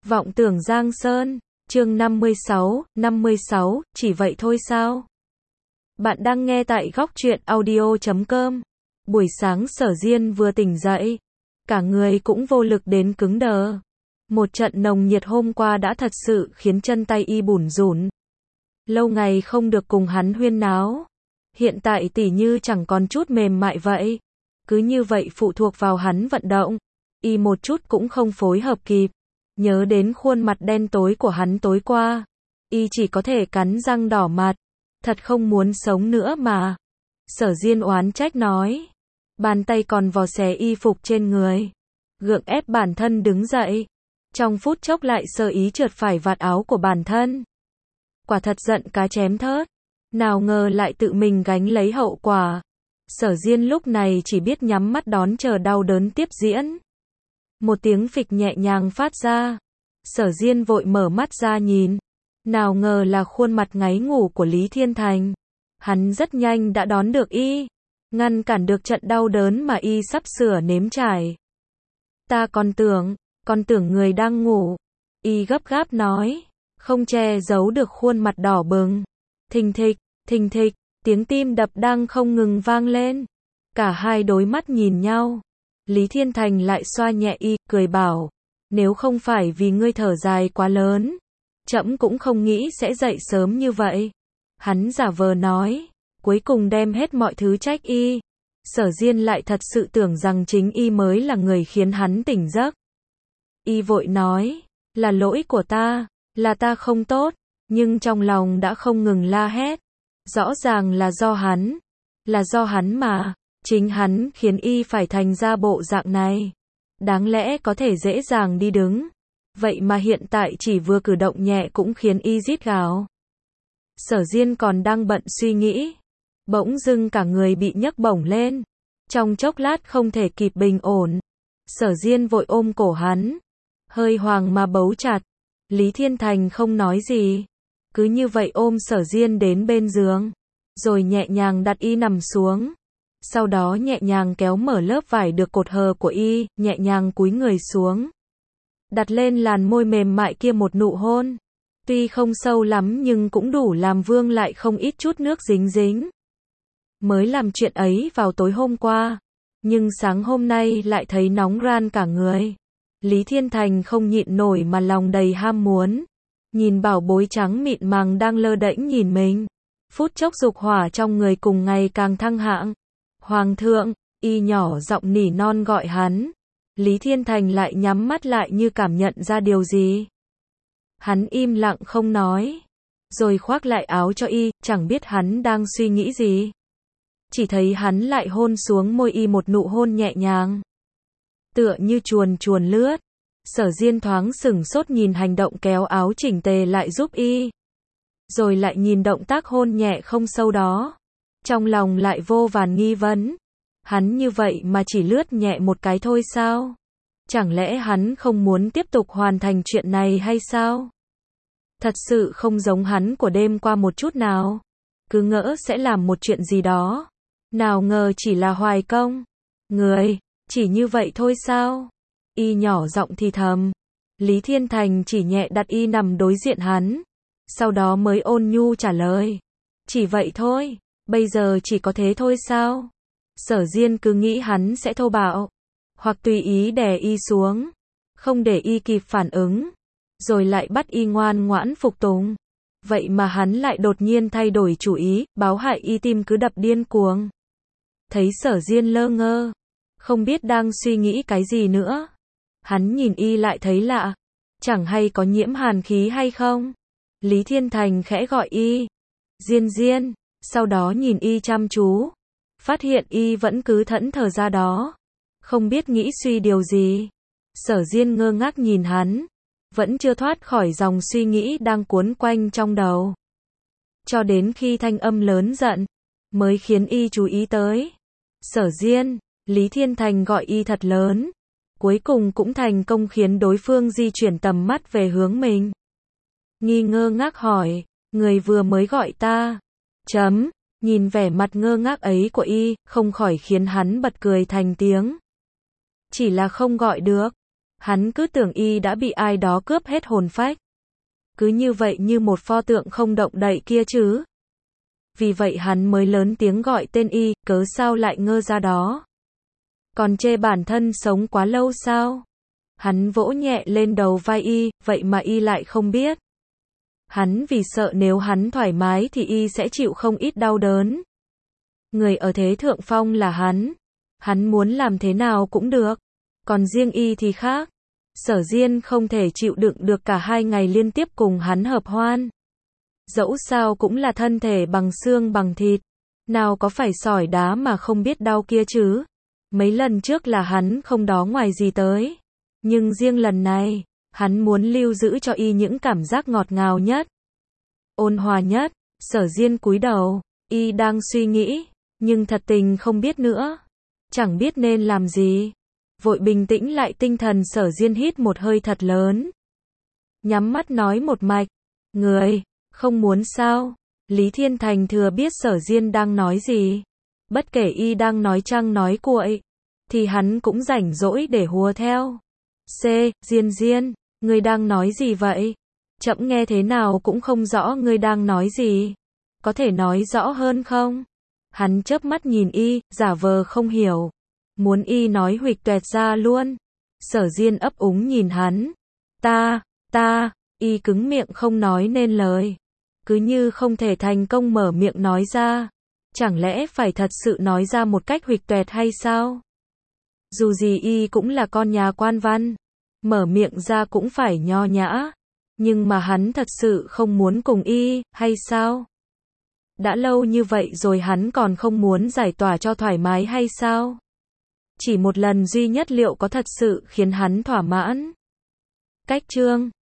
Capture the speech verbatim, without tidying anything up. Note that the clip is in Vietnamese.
Vọng tưởng Giang Sơn, chương năm mươi sáu, năm mươi sáu, chỉ vậy thôi sao? Bạn đang nghe tại góc truyện audio chấm com. Buổi sáng Sở Diên vừa tỉnh dậy, cả người cũng vô lực đến cứng đờ. Một trận nồng nhiệt hôm qua đã thật sự khiến chân tay y bủn rủn. Lâu ngày không được cùng hắn huyên náo, hiện tại tỉ như chẳng còn chút mềm mại vậy. Cứ như vậy phụ thuộc vào hắn vận động, y một chút cũng không phối hợp kịp. Nhớ đến khuôn mặt đen tối của hắn tối qua, y chỉ có thể cắn răng đỏ mặt. Thật không muốn sống nữa mà. Sở Diên oán trách nói. Bàn tay còn vò xé y phục trên người, gượng ép bản thân đứng dậy. Trong phút chốc lại sơ ý trượt phải vạt áo của bản thân. Quả thật giận cá chém thớt. Nào ngờ lại tự mình gánh lấy hậu quả. Sở Diên lúc này chỉ biết nhắm mắt đón chờ đau đớn tiếp diễn. Một tiếng phịch nhẹ nhàng phát ra. Sở Diên vội mở mắt ra nhìn. Nào ngờ là khuôn mặt ngáy ngủ của Lý Thiên Thành. Hắn rất nhanh đã đón được y, ngăn cản được trận đau đớn mà y sắp sửa nếm trải. Ta còn tưởng, còn tưởng người đang ngủ. Y gấp gáp nói, không che giấu được khuôn mặt đỏ bừng. Thình thịch, thình thịch, tiếng tim đập đang không ngừng vang lên. Cả hai đối mắt nhìn nhau. Lý Thiên Thành lại xoa nhẹ y, cười bảo, nếu không phải vì ngươi thở dài quá lớn, trẫm cũng không nghĩ sẽ dậy sớm như vậy. Hắn giả vờ nói, cuối cùng đem hết mọi thứ trách y. Sở Diên lại thật sự tưởng rằng chính y mới là người khiến hắn tỉnh giấc. Y vội nói, là lỗi của ta, là ta không tốt, nhưng trong lòng đã không ngừng la hét. Rõ ràng là do hắn, là do hắn mà, chính hắn khiến y phải thành ra bộ dạng này. Đáng lẽ có thể dễ dàng đi đứng, vậy mà hiện tại chỉ vừa cử động nhẹ cũng khiến y rít gào. Sở Diên còn đang bận suy nghĩ, bỗng dưng cả người bị nhấc bổng lên. Trong chốc lát không thể kịp bình ổn, Sở Diên vội ôm cổ hắn, hơi hoàng mà bấu chặt. Lý Thiên Thành không nói gì, cứ như vậy ôm Sở Diên đến bên giường, rồi nhẹ nhàng đặt y nằm xuống. Sau đó nhẹ nhàng kéo mở lớp vải được cột hờ của y, nhẹ nhàng cúi người xuống, đặt lên làn môi mềm mại kia một nụ hôn. Tuy không sâu lắm nhưng cũng đủ làm vương lại không ít chút nước dính dính. Mới làm chuyện ấy vào tối hôm qua, nhưng sáng hôm nay lại thấy nóng ran cả người. Lý Thiên Thành không nhịn nổi mà lòng đầy ham muốn. Nhìn bảo bối trắng mịn màng đang lơ đễnh nhìn mình. Phút chốc dục hỏa trong người cùng ngày càng thăng hạng. Hoàng thượng, y nhỏ giọng nỉ non gọi hắn. Lý Thiên Thành lại nhắm mắt lại như cảm nhận ra điều gì. Hắn im lặng không nói, rồi khoác lại áo cho y, chẳng biết hắn đang suy nghĩ gì. Chỉ thấy hắn lại hôn xuống môi y một nụ hôn nhẹ nhàng, tựa như chuồn chuồn lướt. Sở Diên thoáng sửng sốt nhìn hành động kéo áo chỉnh tề lại giúp y, rồi lại nhìn động tác hôn nhẹ không sâu đó. Trong lòng lại vô vàn nghi vấn. Hắn như vậy mà chỉ lướt nhẹ một cái thôi sao? Chẳng lẽ hắn không muốn tiếp tục hoàn thành chuyện này hay sao? Thật sự không giống hắn của đêm qua một chút nào. Cứ ngỡ sẽ làm một chuyện gì đó. Nào ngờ chỉ là hoài công. Người, chỉ như vậy thôi sao? Y nhỏ giọng thì thầm. Lý Thiên Thành chỉ nhẹ đặt y nằm đối diện hắn. Sau đó mới ôn nhu trả lời. Chỉ vậy thôi, bây giờ chỉ có thế thôi sao? Sở Diên cứ nghĩ hắn sẽ thô bạo, hoặc tùy ý đè y xuống, không để y kịp phản ứng, rồi lại bắt y ngoan ngoãn phục tùng. Vậy mà hắn lại đột nhiên thay đổi chủ ý, báo hại y tim cứ đập điên cuồng. Thấy Sở Diên lơ ngơ, không biết đang suy nghĩ cái gì nữa. Hắn nhìn y lại thấy lạ, chẳng hay có nhiễm hàn khí hay không? Lý Thiên Thành khẽ gọi y, Diên Diên, sau đó nhìn y chăm chú, phát hiện y vẫn cứ thẫn thờ ra đó, không biết nghĩ suy điều gì. Sở Diên ngơ ngác nhìn hắn, vẫn chưa thoát khỏi dòng suy nghĩ đang cuốn quanh trong đầu. Cho đến khi thanh âm lớn giận, mới khiến y chú ý tới. Sở Diên, Lý Thiên Thành gọi y thật lớn, cuối cùng cũng thành công khiến đối phương di chuyển tầm mắt về hướng mình. Nghi ngơ ngác hỏi, người vừa mới gọi ta. Chấm, nhìn vẻ mặt ngơ ngác ấy của y, không khỏi khiến hắn bật cười thành tiếng. Chỉ là không gọi được. Hắn cứ tưởng y đã bị ai đó cướp hết hồn phách. Cứ như vậy như một pho tượng không động đậy kia chứ. Vì vậy hắn mới lớn tiếng gọi tên y, cớ sao lại ngơ ra đó. Còn chê bản thân sống quá lâu sao? Hắn vỗ nhẹ lên đầu vai y, vậy mà y lại không biết. Hắn vì sợ nếu hắn thoải mái thì y sẽ chịu không ít đau đớn. Người ở thế thượng phong là hắn. Hắn muốn làm thế nào cũng được. Còn riêng y thì khác. Sở Diên không thể chịu đựng được cả hai ngày liên tiếp cùng hắn hợp hoan. Dẫu sao cũng là thân thể bằng xương bằng thịt. Nào có phải sỏi đá mà không biết đau kia chứ. Mấy lần trước là hắn không đó ngoài gì tới. Nhưng riêng lần này, hắn muốn lưu giữ cho y những cảm giác ngọt ngào nhất, ôn hòa nhất. Sở Diên cúi đầu, y đang suy nghĩ, nhưng thật tình không biết nữa. Chẳng biết nên làm gì. Vội bình tĩnh lại tinh thần, Sở Diên hít một hơi thật lớn. Nhắm mắt nói một mạch, người, không muốn sao? Lý Thiên Thành thừa biết Sở Diên đang nói gì. Bất kể y đang nói trăng nói cuội, thì hắn cũng rảnh rỗi để hùa theo. C, Diên Diên, ngươi đang nói gì vậy? Trẫm nghe thế nào cũng không rõ ngươi đang nói gì. Có thể nói rõ hơn không? Hắn chớp mắt nhìn y, giả vờ không hiểu. Muốn y nói huỵch toẹt ra luôn. Sở Diên ấp úng nhìn hắn. Ta, ta, y cứng miệng không nói nên lời. Cứ như không thể thành công mở miệng nói ra. Chẳng lẽ phải thật sự nói ra một cách huỵch toẹt hay sao? Dù gì y cũng là con nhà quan văn. Mở miệng ra cũng phải nho nhã. Nhưng mà hắn thật sự không muốn cùng y, hay sao? Đã lâu như vậy rồi hắn còn không muốn giải tỏa cho thoải mái hay sao? Chỉ một lần duy nhất liệu có thật sự khiến hắn thỏa mãn? Cách chương